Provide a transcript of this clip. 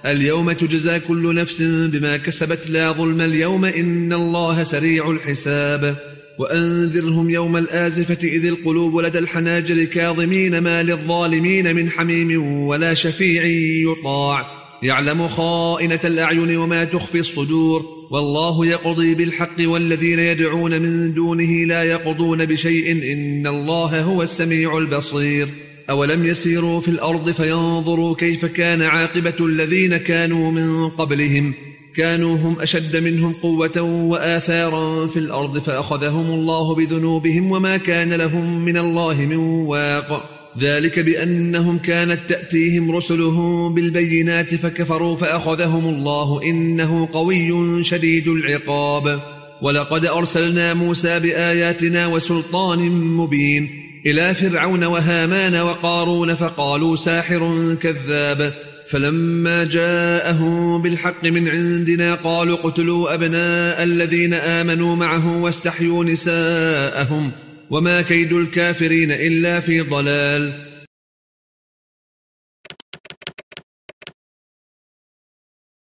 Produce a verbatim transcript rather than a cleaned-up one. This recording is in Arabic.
اليوم تجزى كل نفس بما كسبت لا ظلم اليوم إن الله سريع الحساب وأنذرهم يوم الآزفة إذ القلوب لدى الحناجر كاظمين ما للظالمين من حميم ولا شفيع يطاع يعلم خائنة الأعين وما تخفي الصدور والله يقضي بالحق والذين يدعون من دونه لا يقضون بشيء إن الله هو السميع البصير أولم يسيروا في الأرض فينظروا كيف كان عاقبة الذين كانوا من قبلهم كانوا هم أشد منهم قوة وآثارا في الأرض فأخذهم الله بذنوبهم وما كان لهم من الله من واق ذلك بأنهم كانت تأتيهم رسلهم بالبينات فكفروا فأخذهم الله إنه قوي شديد العقاب ولقد أرسلنا موسى بآياتنا وسلطان مبين إلى فرعون وهامان وقارون فقالوا ساحر كذاب فلما جاءهم بالحق من عندنا قالوا اقتلوا أبناء الذين آمنوا معه واستحيوا نساءهم وما كيد الكافرين إلا في ضلال